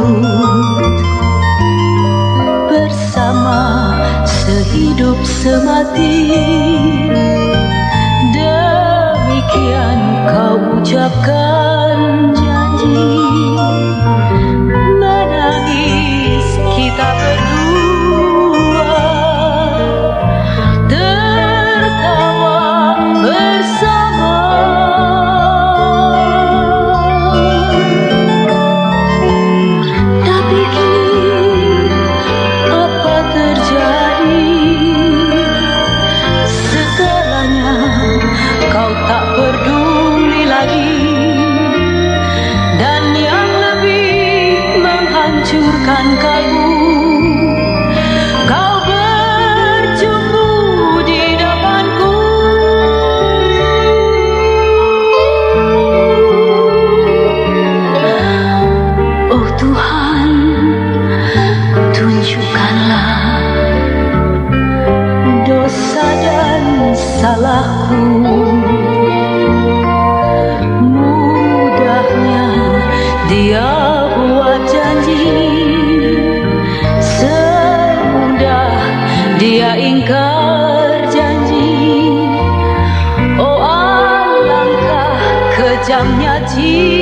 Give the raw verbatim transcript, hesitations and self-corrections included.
bersama sehidup semati. Demikian kau ucapkan janji, menangis kita berdua, tertawa bersama. Tapi kini apa terjadi? Segalanya kau tak peduli lagi, dan yang lebih menghancurkan kalbu, kau berjumpa di depanku. Oh Tuhan, tunjukkanlah dosa dan salahku. Mudahnya dia buat janji, semudah dia ingkar janji. Oh alangkah kejamnya jiwa.